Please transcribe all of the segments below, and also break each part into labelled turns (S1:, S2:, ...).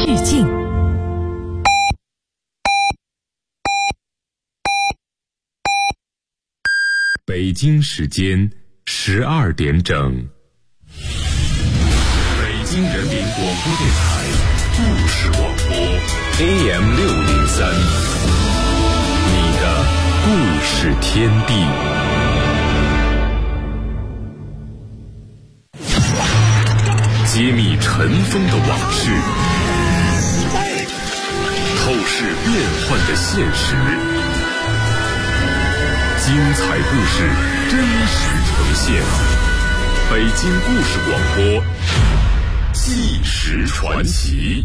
S1: 日镜。
S2: 北京时间12点整，北京人民广播电台故事广播 AM603，你的故事天地。揭秘尘封的往事，透视变幻的现实，精彩故事真实呈现。北京故事广播，纪实传奇。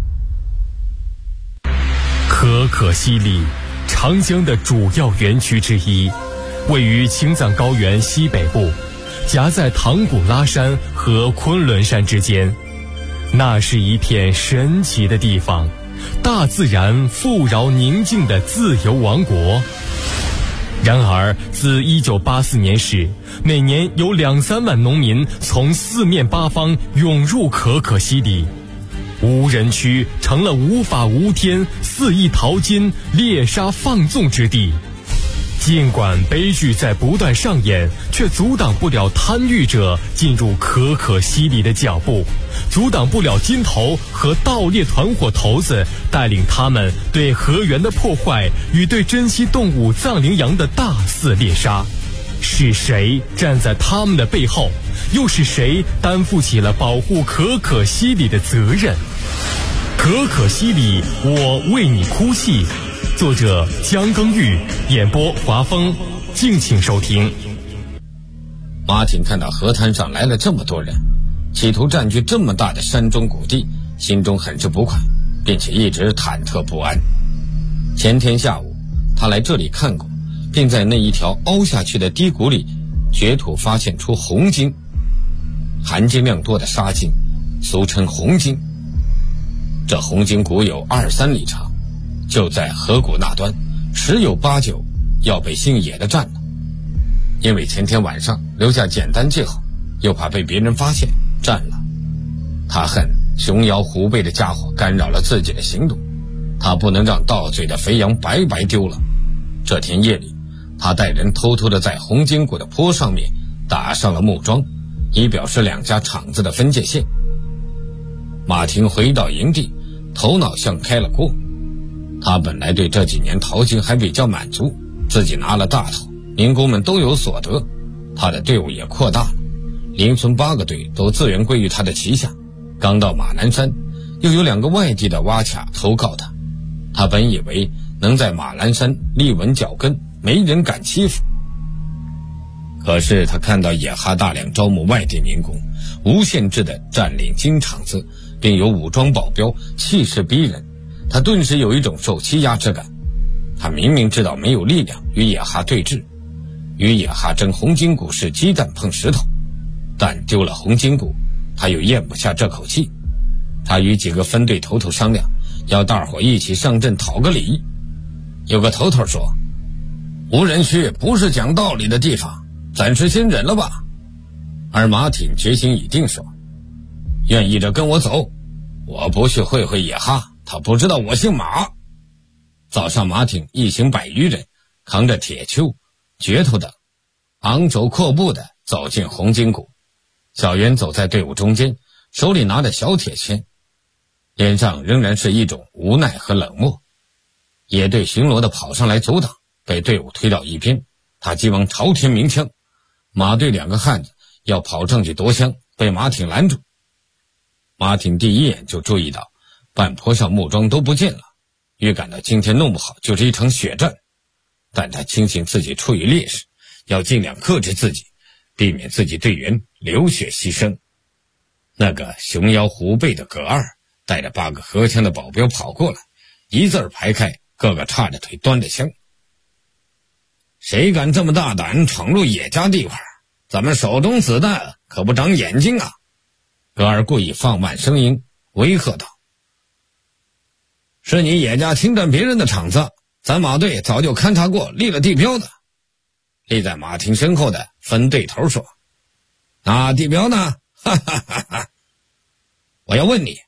S3: 可可西里，长江的主要源渠之一，位于青藏高原西北部，夹在唐古拉山和昆仑山之间。那是一片神奇的地方，大自然富饶宁静的自由王国。然而自1984年时，每年有2-3万农民从四面八方涌入可可西里，无人区成了无法无天、肆意淘金、猎杀放纵之地。尽管悲剧在不断上演，却阻挡不了贪欲者进入可可西里的脚步，阻挡不了金头和盗猎团伙头子带领他们对河源的破坏与对珍稀动物藏羚羊的大肆猎杀。是谁站在他们的背后？又是谁担负起了保护可可西里的责任？可可西里，我为你哭泣。作者江耕玉，演播华峰，敬请收听。
S4: 马挺看到河滩上来了这么多人，企图占据这么大的山中谷地，心中很是不快，并且一直忐忑不安。前天下午，他来这里看过，并在那一条凹下去的低谷里掘土发现出红金，含金量多的沙金，俗称红金。这红金谷有2-3里长，就在河谷那端，十有八九要被姓野的占了。因为前天晚上留下简单借口，又怕被别人发现占了。他恨熊腰虎背的家伙干扰了自己的行动，他不能让盗嘴的肥羊白白丢了。这天夜里，他带人偷偷地在红金谷的坡上面打上了木桩，以表示两家厂子的分界线。马挺回到营地，头脑像开了锅。他本来对这几年淘金还比较满足，自己拿了大头，民工们都有所得，他的队伍也扩大了，邻村8个队都自愿归于他的旗下。刚到马栏山，又有2个外地的挖卡投靠他，他本以为能在马栏山立稳脚跟，没人敢欺负。可是他看到野哈大量招募外地民工，无限制地占领金厂子，并有武装保镖，气势逼人，他顿时有一种受欺压之感。他明明知道没有力量与野哈对峙，与野哈争红金谷是鸡蛋碰石头，但丢了红金谷，他又咽不下这口气。他与几个分队头头商量，要大伙一起上阵讨个理。有个头头说，无人区不是讲道理的地方，暂时先忍了吧。而马挺决心已定说，愿意的跟我走，我不去会会野哈，他不知道我姓马。早上马挺一行100余人，扛着铁锹、镢头等，昂首阔步地走进红金谷。小袁走在队伍中间，手里拿着小铁签，脸上仍然是一种无奈和冷漠。野队巡逻的跑上来阻挡，被队伍推到一边，他急忙朝天鸣枪。马队2个汉子要跑上去夺枪，被马挺拦住。马挺第一眼就注意到半坡上木桩都不见了，预感到今天弄不好就是一场血战。但他庆幸自己处于劣势，要尽量克制自己，避免自己队员流血牺牲。那个熊腰虎背的葛二带着8个荷枪的保镖跑过来，一字儿排开，个个叉着腿端着枪。谁敢这么大胆闯入野家地盘，咱们手中子弹可不长眼睛啊！葛二故意放慢声音威吓道，是你野家侵占别人的场子，咱马队早就勘察过，立了地标的。立在马挺身后的分队头说，那地标呢？哈哈哈哈！我要问你，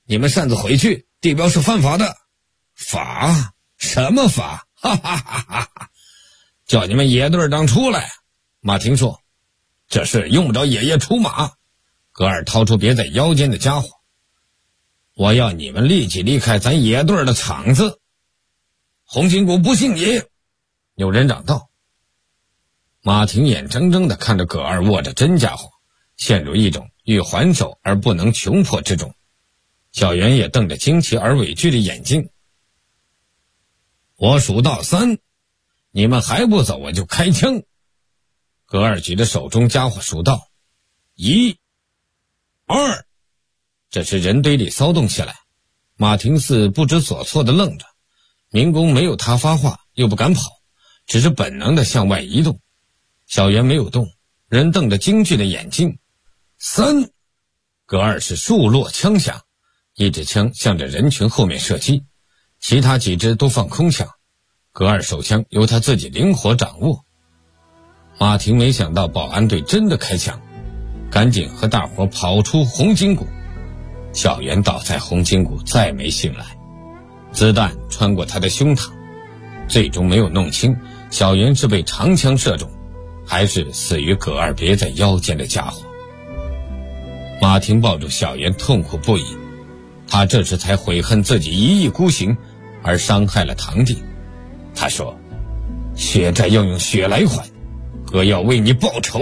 S4: 你们擅自回去，地标是犯法的。法？什么法？哈哈哈哈哈！叫你们野队长出来。马婷说，这事用不着爷爷出马。格尔掏出别在腰间的家伙，我要你们立即离开咱野队的场子。红金谷不信你，有人嚷道。马婷眼睁睁地看着葛二握着真家伙，陷入一种欲还手而不能穷迫之中。小袁也瞪着惊奇而畏惧的眼睛。我数到3，你们还不走，我就开枪。葛二举着手中家伙数道：1、2。这时人堆里骚动起来，马廷似不知所措地愣着。民工没有他发话，又不敢跑，只是本能地向外移动。小袁没有动，人瞪着惊惧的眼睛。3，葛二是数落枪响，一支枪向着人群后面射击，其他几支都放空枪。葛二手枪由他自己灵活掌握。马廷没想到保安队真的开枪，赶紧和大伙跑出红金谷。小袁倒在红金谷再没醒来，子弹穿过他的胸膛，最终没有弄清小袁是被长枪射中，还是死于葛二别在腰间的家伙。马廷抱住小袁痛苦不已，他这时才悔恨自己一意孤行而伤害了堂弟。他说，血债要用血来还，哥要为你报仇。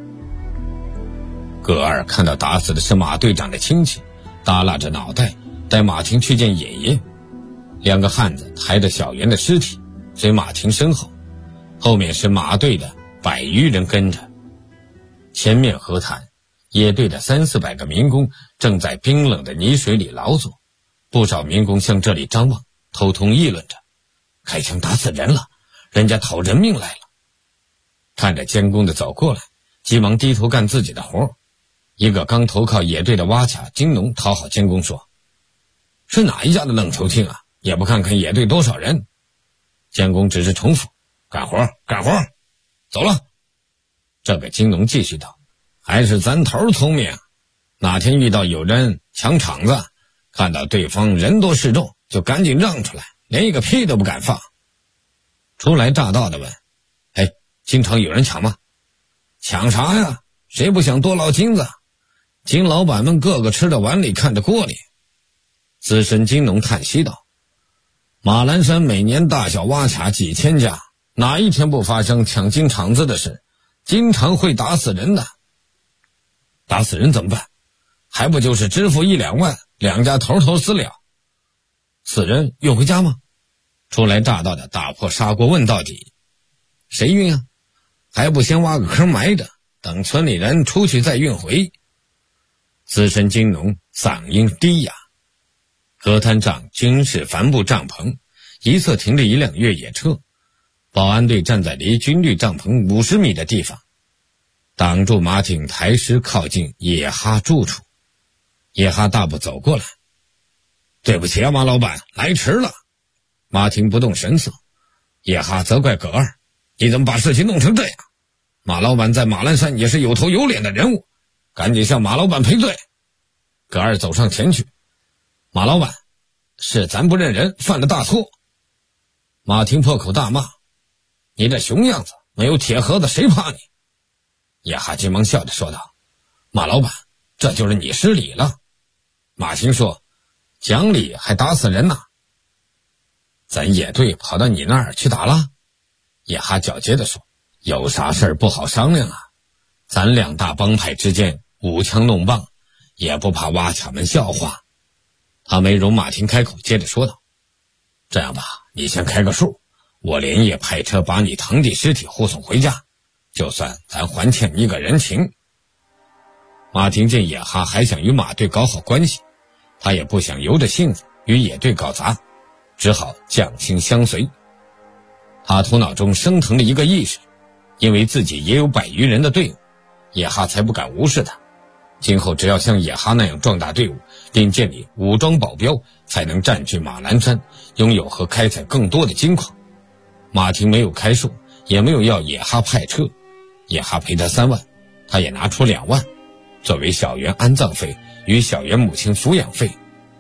S4: 葛二看到打死的是马队长的亲戚，耷拉着脑袋带马廷去见爷爷。2个汉子抬着小袁的尸体随马廷身后，后面是马队的100余人跟着。前面河滩，野队的300-400个民工正在冰冷的泥水里劳作，不少民工向这里张望，偷偷议论着，开枪打死人了，人家讨人命来了。看着监工的走过来，急忙低头干自己的活。一个刚投靠野队的挖卡金农讨好监工说，是哪一家的愣头青啊，也不看看野队多少人。监工只是重复，干活干活，走了。这个金农继续道，还是咱头聪明，哪天遇到有人抢场子，看到对方人多势众，就赶紧让出来，连一个屁都不敢放。初来乍到的问，经常有人抢吗？抢啥呀，谁不想多捞金子？金老板们个个吃着碗里看着锅里。资深金农叹息道，马栏山每年大小挖卡几千家，哪一天不发生抢金场子的事？经常会打死人的。打死人怎么办？还不就是支付1-2万，2家头头私了。死人运回家吗？初来乍到的打破砂锅问到底。谁运啊？还不先挖个坑埋着，等村里人出去再运回。资深金农嗓音低哑。河滩上均是帆布帐篷，一侧停着一辆越野车，保安队站在离军绿帐篷50米的地方，挡住马挺抬尸靠近野哈住处。野哈大步走过来，对不起啊，马老板，来迟了。马挺不动神色。野哈责怪葛二，你怎么把事情弄成这样？马老板在马栏山也是有头有脸的人物，赶紧向马老板赔罪。葛二走上前去，马老板，是咱不认人，犯了大错。马挺破口大骂，你这熊样子，没有铁盒子谁怕你？野哈急忙笑着说道，马老板，这就是你失礼了。马挺说，讲理还打死人呢。咱野队跑到你那儿去打了？野哈狡黠地说，有啥事儿不好商量啊？咱2大帮派之间舞枪弄棒，也不怕挖卡们笑话。他没容马挺开口，接着说道，这样吧，你先开个数，我连夜派车把你堂弟尸体护送回家，就算咱还欠你个人情。马挺见野哈还想与马队搞好关系，他也不想由着性子与野队搞砸，只好降薪相随。他头脑中升腾了一个意识，因为自己也有100余人的队伍，野哈才不敢无视他。今后只要像野哈那样壮大队伍，并建立武装保镖，才能占据马栏山，拥有和开采更多的金矿。马挺没有开数，也没有要野哈派车，野哈赔他3万，他也拿出2万作为小袁安葬费与小袁母亲抚养费。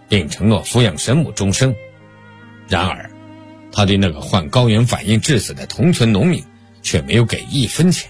S4: 并承诺抚养神母终生。然而他对那个患高原反应致死的同村农民却没有给1分钱。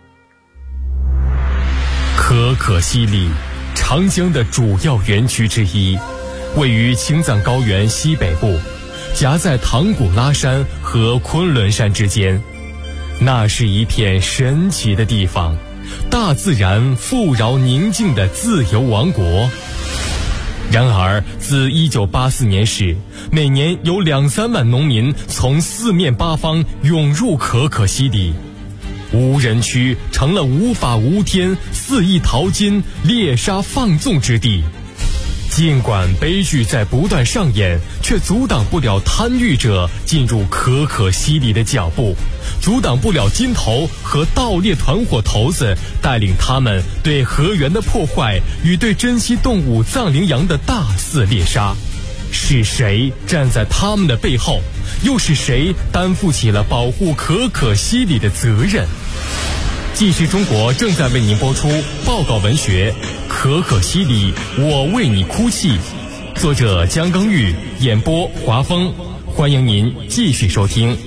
S3: 可可西里，长江的主要园区之一，位于青藏高原西北部，夹在唐古拉山和昆仑山之间。那是一片神奇的地方，大自然富饶宁静的自由王国。然而自1984年时，每年有2-3万农民从4面8方涌入可可西里，无人区成了无法无天、肆意淘金、猎杀放纵之地。尽管悲剧在不断上演，却阻挡不了贪欲者进入可可西里的脚步，阻挡不了金头和盗猎团伙头子带领他们对河源的破坏与对珍稀动物藏羚羊的大肆猎杀。是谁站在他们的背后？又是谁担负起了保护可可西里的责任？纪实中国正在为您播出报告文学《可可西里，我为你哭泣》，作者姜耕玉，演播华峰。欢迎您继续收听。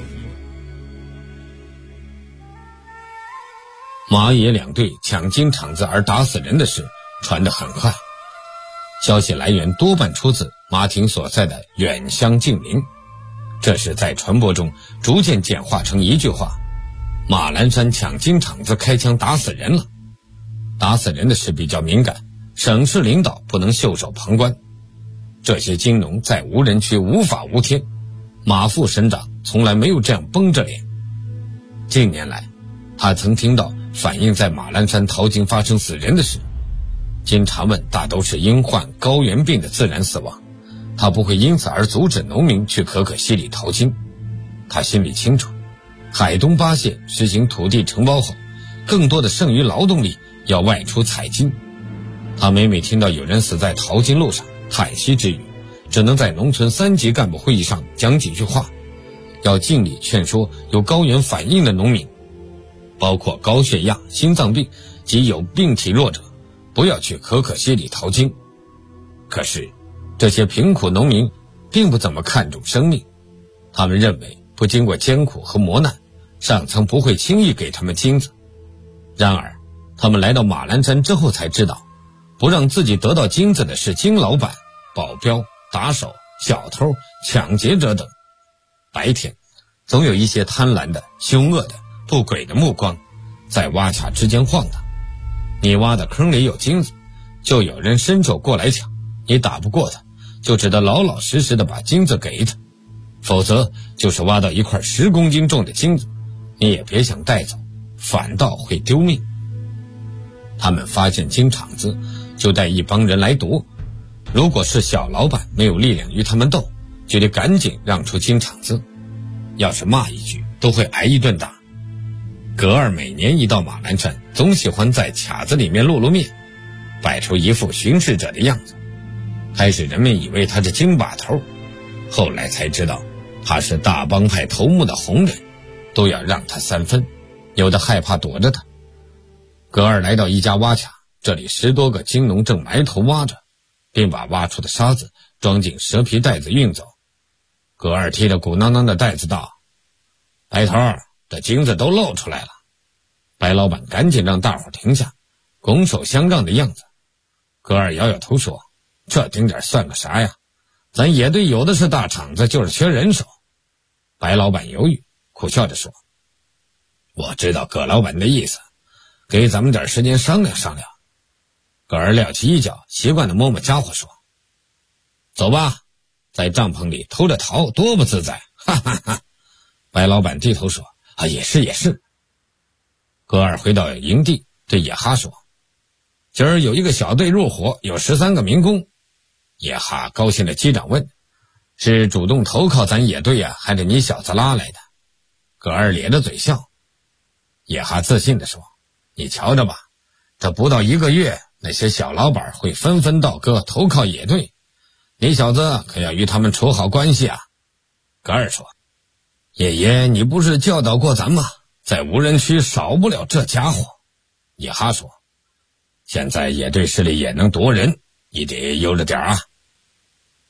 S4: 马野两队抢金场子而打死人的事传得很快，消息来源多半出自马挺所在的远乡近邻，这是在传播中逐渐简化成一句话：马栏山抢金场子开枪打死人了。打死人的事比较敏感，省市领导不能袖手旁观。这些金农在无人区无法无天，马副省长从来没有这样绷着脸。近年来他曾听到反映在马栏山淘金发生死人的事，经查问大都是因患高原病的自然死亡，他不会因此而阻止农民去可可西里淘金。他心里清楚，海东8县实行土地承包后，更多的剩余劳动力要外出采金。他每每听到有人死在淘金路上，叹息之余，只能在农村3级干部会议上讲几句话，要尽力劝说有高原反应的农民，包括高血压、心脏病及有病体弱者，不要去可可西里淘金。可是这些贫苦农民并不怎么看重生命，他们认为不经过艰苦和磨难，上层不会轻易给他们金子。然而他们来到马栏山之后才知道，不让自己得到金子的是金老板、保镖、打手、小偷、抢劫者等。白天总有一些贪婪的、凶恶的、不轨的目光在挖卡之间晃荡，你挖的坑里有金子，就有人伸手过来抢，你打不过他，就只得老老实实的把金子给他，否则就是挖到一块10公斤重的金子，你也别想带走，反倒会丢命。他们发现金场子就带一帮人来夺，如果是小老板没有力量与他们斗，就得赶紧让出金场子，要是骂一句都会挨一顿打。葛二每年一到马栏山，总喜欢在卡子里面露面，摆出一副巡视者的样子。开始人们以为他是金把头，后来才知道他是大帮派头目的红人，都要让他3分，有的害怕躲着他。葛二来到一家挖卡，这里10多个金农正埋头挖着，并把挖出的沙子装进蛇皮袋子运走。葛二提着鼓囊囊的袋子道：白头，这金子都露出来了。白老板赶紧让大伙停下，拱手相让的样子。葛二摇摇头说：这丁点算个啥呀，咱野队有的是大厂子，就是缺人手。白老板犹豫，苦笑着说：我知道葛老板的意思，给咱们点时间商量商量。葛二撂起一脚，习惯地摸摸家伙说：走吧，在帐篷里偷着逃多不自在，哈哈哈。白老板低头说：也是也是。葛二回到营地，对野哈说：今儿有一个小队入伙，有13个民工。野哈高兴地击掌问：是主动投靠咱野队呀，还是你小子拉来的？葛二咧着嘴笑。野哈自信地说：你瞧着吧，这不到1个月，那些小老板会纷纷倒戈投靠野队，你小子可要与他们处好关系啊。葛二说：爷爷，你不是教导过咱吗？在无人区少不了这家伙。野哈说：现在野队势力也能夺人，你得悠着点啊。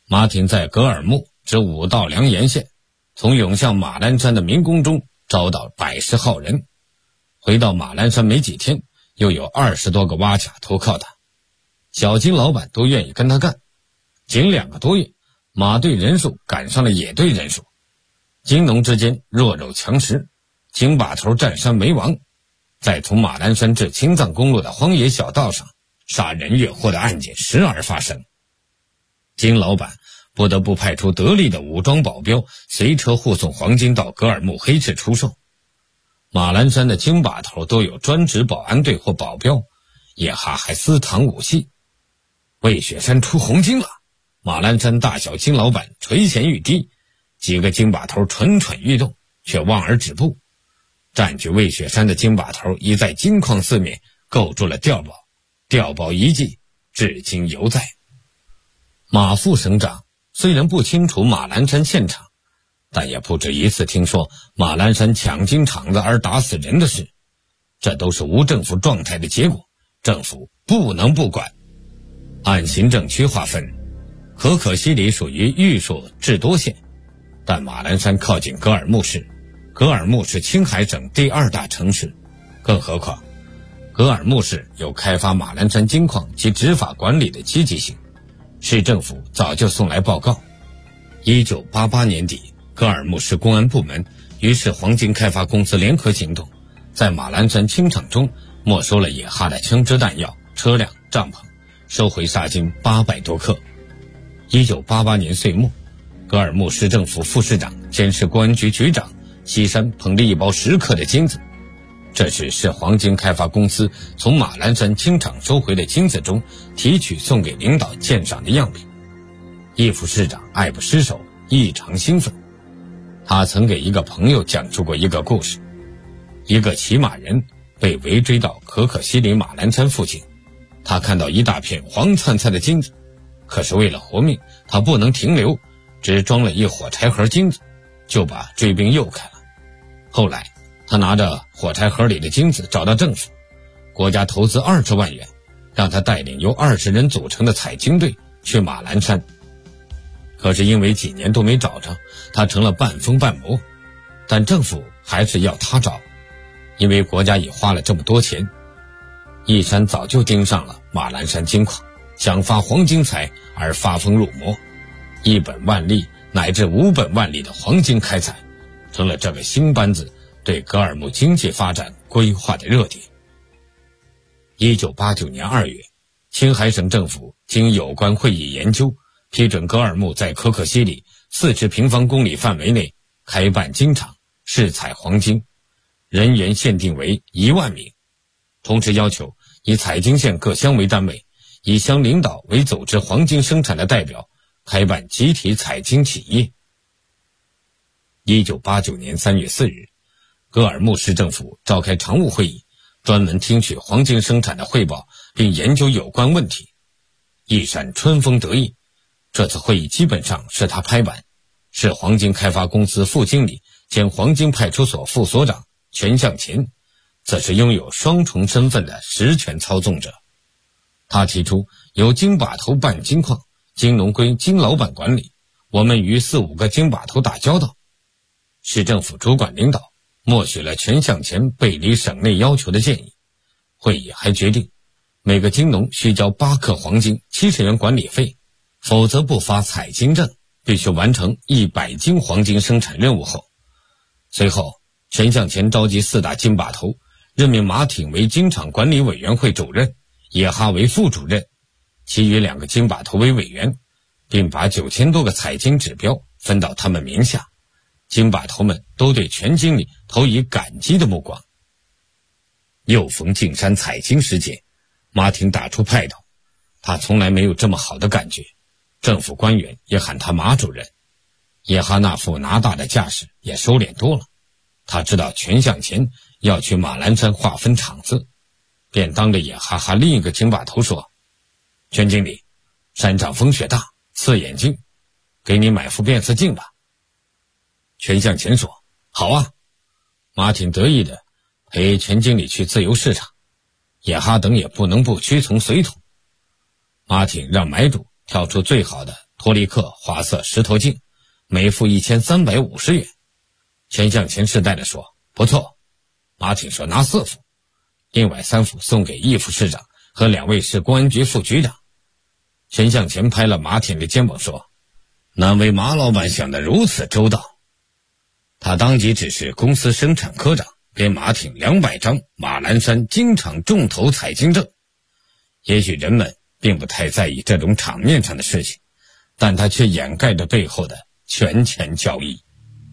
S4: 马挺在格尔木至五道梁沿线，从涌向马栏山的民工中招到100号人。回到马栏山没几天，又有20多个挖卡投靠他，小金老板都愿意跟他干。仅2个多月，马队人数赶上了野队人数，金农之间弱肉强食，金把头占山为王。在从马栏山至青藏公路的荒野小道上，杀人越货的案件时而发生。金老板不得不派出得力的武装保镖，随车护送黄金到格尔木黑市出售。马栏山的金把头都有专职保安队或保镖，野哈还私藏武器。魏雪山出红金了，马栏山大小金老板垂涎欲滴，几个金把头蠢蠢欲动，却望而止步。占据魏雪山的金把头已在金矿四面构筑了碉堡，碉堡遗迹至今犹在。马副省长虽然不清楚马栏山现场，但也不止一次听说马栏山抢金场子而打死人的事，这都是无政府状态的结果，政府不能不管。按行政区划分，可可西里属于玉树智多县，但马栏山靠近格尔木市，格尔木是青海省第2大城市，更何况格尔木市有开发马栏山金矿及执法管理的积极性，市政府早就送来报告。1988年底，格尔木市公安部门与市黄金开发公司联合行动，在马栏山清场中没收了野哈的枪支弹药、车辆、帐篷，收回沙金800多克。1988年岁末，格尔木市政府副市长兼市公安局局长西山捧着1包10克的金子，这是市黄金开发公司从马栏山清场收回的金子中提取送给领导鉴赏的样品。易副市长爱不释手，异常兴奋。他曾给一个朋友讲述过一个故事，一个骑马人被围追到可可西里马栏山附近，他看到一大片黄灿灿的金子，可是为了活命，他不能停留，只装了一火柴盒金子，就把追兵诱开了。后来他拿着火柴盒里的金子找到政府，国家投资20万元，让他带领由20人组成的采金队去马栏山。可是因为几年都没找着，他成了半疯半魔，但政府还是要他找，因为国家已花了这么多钱。义山早就盯上了马栏山金矿，想发黄金财而发疯入魔，1本万利乃至5本万利的黄金开采，成了这个新班子对格尔木经济发展规划的热点。1989年2月，青海省政府经有关会议研究，批准格尔木在可可西里40平方公里范围内开办金厂，试采黄金，人员限定为1万名，同时要求以采金县各乡为单位，以乡领导为组织黄金生产的代表，开办集体采金企业。1989年3月4日，格尔木市政府召开常务会议，专门听取黄金生产的汇报，并研究有关问题。义山春风得意，这次会议基本上是他拍板。市黄金开发公司副经理兼黄金派出所副所长全向前，则是拥有双重身份的实权操纵者。他提出由金把头办金矿，金农归金老板管理，我们与4、5个金把头打交道。市政府主管领导默许了全向前背离省内要求的建议。会议还决定，每个金农需交8克黄金70元管理费，否则不发采金证，必须完成100斤黄金生产任务后。随后，全向前召集4大金把头，任命马挺为金厂管理委员会主任，野哈为副主任，其余2个金把头为委员，并把9000多个采金指标分到他们名下。金把头们都对全经理投以感激的目光。又逢径山采金时节，马挺打出派头，他从来没有这么好的感觉，政府官员也喊他马主任。野哈那副拿大的架势也收敛多了，他知道全向前要去马栏山划分场子，便当着野哈哈另一个金把头说：全经理，山上风雪大，刺眼睛，给你买副变色镜吧。全向前说：好啊。马挺得意的陪全经理去自由市场，野哈等也不能不屈从随从。马挺让买主挑出最好的托利克花色石头镜，每副1350元。钱向前痴呆地说：不错。马挺说拿4副，另外3副送给义副市长和2位市公安局副局长。钱向前拍了马挺的肩膀说：难为马老板想得如此周到。他当即指示公司生产科长给马挺200张马栏山经常重头彩金证。也许人们并不太在意这种场面上的事情，但他却掩盖着背后的权钱交易。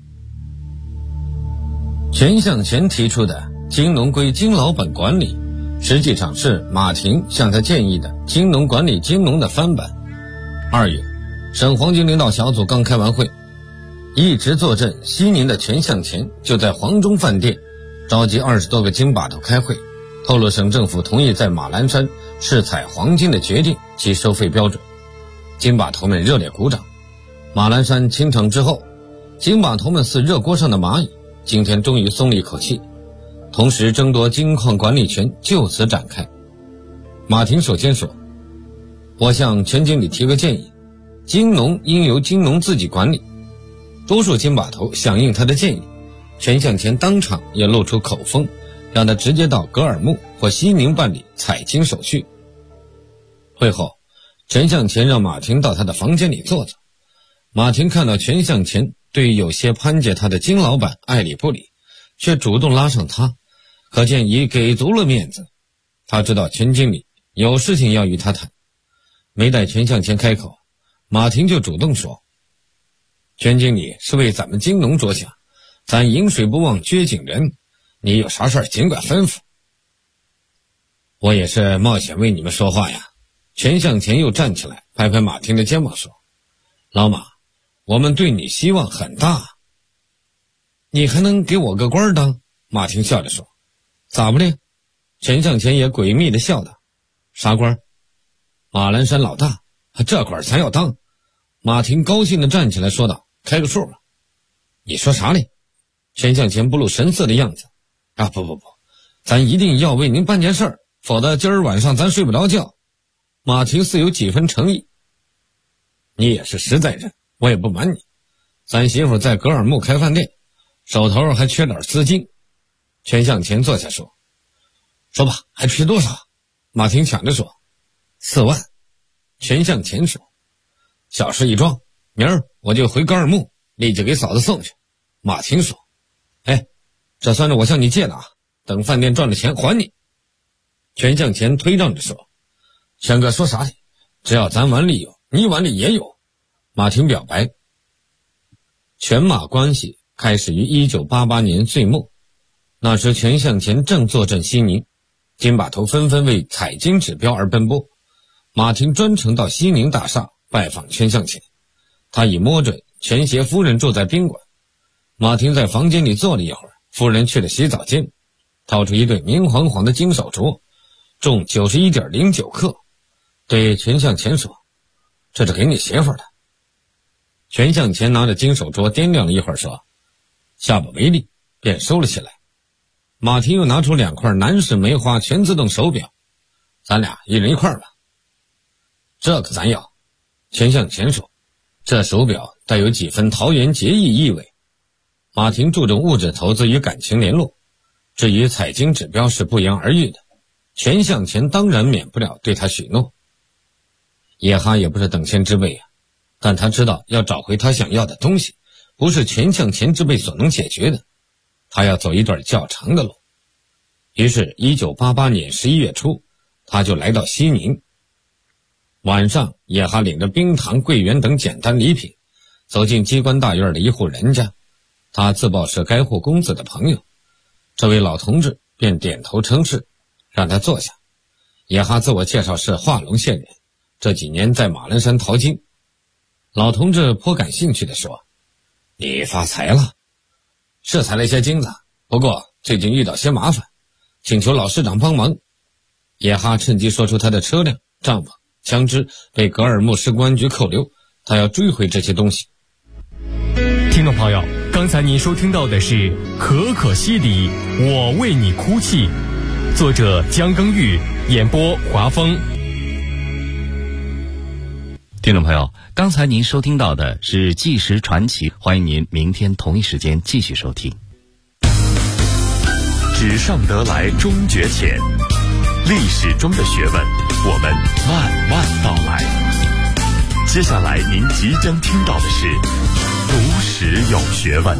S4: 钱向前提出的金农归金老板管理，实际上是马挺向他建议的金农管理金农的翻版。2月，省黄金领导小组刚开完会，一直坐镇西宁的钱向前就在黄中饭店召集20多个金把头开会，透露省政府同意在马栏山试采黄金的决定及收费标准。金把头们热烈鼓掌。马栏山清场之后，金把头们似热锅上的蚂蚁，今天终于松了一口气，同时争夺金矿管理权就此展开。马挺首先说：我向钱经理提个建议，金农应由金农自己管理。多数金把头响应他的建议，钱向前当场也露出口风，让他直接到格尔木或西宁办理采金手续。会后，钱向前让马挺到他的房间里坐坐。马挺看到钱向前对有些攀结他的金老板爱理不理，却主动拉上他，可见已给足了面子。他知道钱经理有事情要与他谈。没待钱向前开口，马挺就主动说：钱经理是为咱们金农着想，咱饮水不忘掘井人，你有啥事儿尽管吩咐。我也是冒险为你们说话呀。钱向前又站起来拍拍马挺的肩膀说：老马，我们对你希望很大。你还能给我个官当？马挺笑着说。咋不的？钱向前也诡秘地笑道。啥官？马栏山老大，这官咱要当。马挺高兴地站起来说道：开个数吧。你说啥嘞？钱向前不露神色的样子。不，咱一定要为您办件事儿，否则今儿晚上咱睡不着觉。马挺似有几分诚意。你也是实在人，我也不瞒你，咱媳妇在格尔木开饭店，手头还缺点资金。钱向前坐下说：说吧，还缺多少？马挺抢着说：4万。钱向前说：小事一桩，明儿我就回格尔木，立即给嫂子送去。马挺说：这算是我向你借的啊，等饭店赚了钱还你。钱向前推让着说：钱哥说啥呢？只要咱碗里有，你碗里也有。马挺表白。钱马关系开始于1988年岁末，那时钱向前正坐镇西宁，金把头纷纷为采金指标而奔波。马挺专程到西宁大厦拜访钱向前，他已摸准钱协夫人住在宾馆。马挺在房间里坐了一会儿，夫人去了洗澡间，掏出一对明晃晃的金手镯，重 91.09 克，对钱向前说：这是给你媳妇的。钱向前拿着金手镯掂量了一会儿说：下不为例，便收了起来。马挺又拿出2块南式梅花全自动手表，咱俩一人一块吧。这个咱要。钱向前说，这手表带有几分桃园结义意味。马挺注重物质投资与感情联络，至于采金指标是不言而喻的，钱向前当然免不了对他许诺。叶哈也不是等闲之辈啊，但他知道要找回他想要的东西，不是钱向前之辈所能解决的，他要走一段较长的路。于是1988年11月初，他就来到西宁。晚上，叶哈领着冰糖、桂圆等简单礼品，走进机关大院的一户人家。他自报是该户公子的朋友，这位老同志便点头称是，让他坐下。叶哈自我介绍是化龙县人，这几年在马栏山淘金。老同志颇感兴趣地说：你发财了？是采了一些金子，不过最近遇到些麻烦，请求老市长帮忙。叶哈趁机说出他的车辆、帐篷、枪支被格尔木市公安局扣留，他要追回这些东西。
S3: 听众朋友，刚才您收听到的是《可可西里，我为你哭泣》，作者姜耕玉，演播华峰。
S1: 听众朋友，刚才您收听到的是《纪实传奇》，欢迎您明天同一时间继续收听。
S2: 纸上得来终觉浅，历史中的学问，我们慢慢道来。接下来您即将听到的是读史有学问。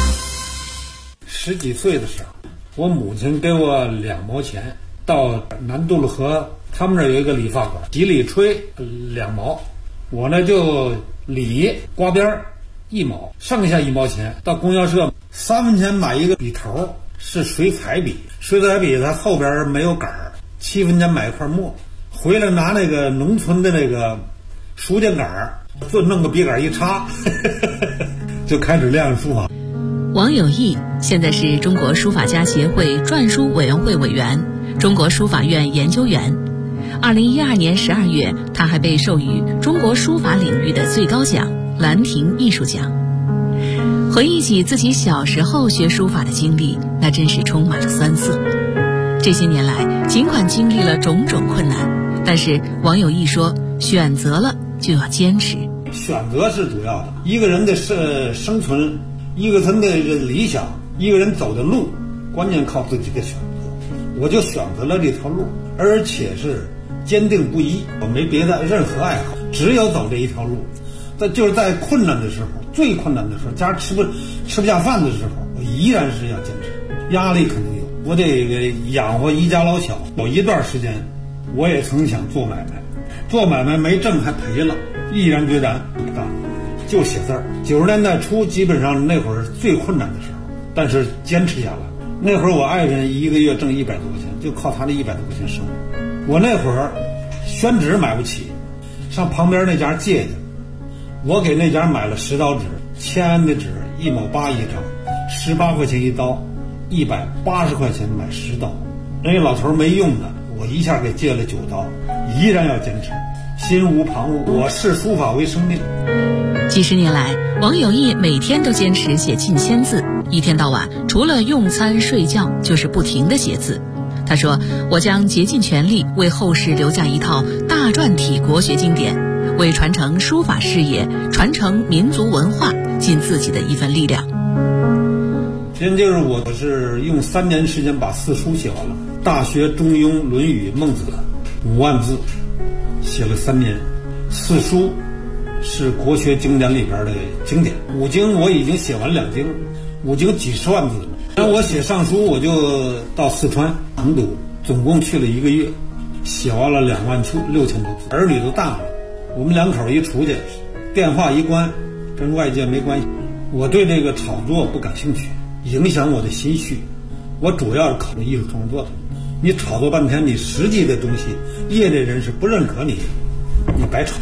S5: 10几岁的时候，我母亲给我2毛钱，到南渡路河，他们那儿有一个理发馆，几里吹2毛，我呢就理刮边1毛，剩下1毛钱到供销社3分钱买一个笔头，是水彩笔，水彩笔它后边没有杆儿，7分钱买一块墨，回来拿那个农村的那个书架杆儿，就弄个笔杆一插就开始练书法。
S6: 王有义现在是中国书法家协会篆书委员会委员、中国书法院研究员。2012年12月，他还被授予中国书法领域的最高奖兰亭艺术奖。回忆起自己小时候学书法的经历，那真是充满了酸涩。这些年来，尽管经历了种种困难，但是王有义说，选择了就要坚持。
S5: 选择是主要的，一个人的生存，一个人的理想，一个人走的路，关键靠自己的选择。我就选择了这条路，而且是坚定不移，我没别的任何爱好，只有走这一条路。就是在困难的时候，最困难的时候，家吃不下饭的时候，我依然是要坚持。压力肯定有，我得养活一家老小。有一段时间，我也曾想做买卖，做买卖没挣还赔了，毅然决然不干，就写字儿。90年代初，基本上那会儿最困难的时候，但是坚持下来。那会儿我爱人一个月挣100多块钱，就靠他的100多块钱生活。我那会儿宣纸买不起，上旁边那家借去。我给那家买了10刀纸，签的纸1毛8一张，18块钱一刀，180块钱买10刀。人家老头没用的，我一下给借了9刀，依然要坚持，心无旁骛。我视书法为生命。
S6: 几十年来，王有义每天都坚持写近1000字，一天到晚除了用餐睡觉，就是不停地写字。他说：“我将竭尽全力为后世留下一套大篆体国学经典，为传承书法事业、传承民族文化尽自己的一份力量。”
S5: 今天就是我是用3年时间把4书写完了，《大学》《中庸》《论语》《孟子》5万字，写了3年。4书是国学经典里边的经典，5经我已经写完2经，5经几十万字了。然后我写上书，我就到四川成都，总共去了1个月，写完了26000多字。儿女都大了，我们2口一出去，电话一关，跟外界没关系。我对这个炒作不感兴趣，影响我的心绪。我主要是考虑艺术创作的。你炒作半天，你实际的东西，业内人士不认可你，你白炒。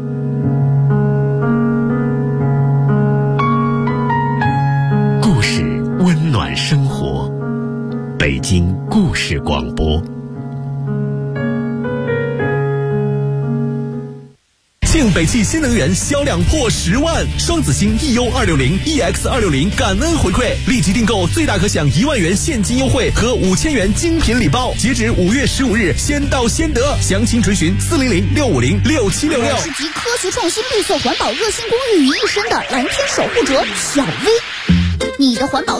S2: 故事温暖生活，北京故事广播。庆北汽新能源销量破10万，双子星 EU260、EX260 感恩回馈，立即订购最大可享1万元现金优惠和5000元精品礼包，截止5月15日，先到先得。详情垂询400-650-6766。
S7: 是集科学创新、绿色环保、热心公益于一身的蓝天守护者小薇，你的环保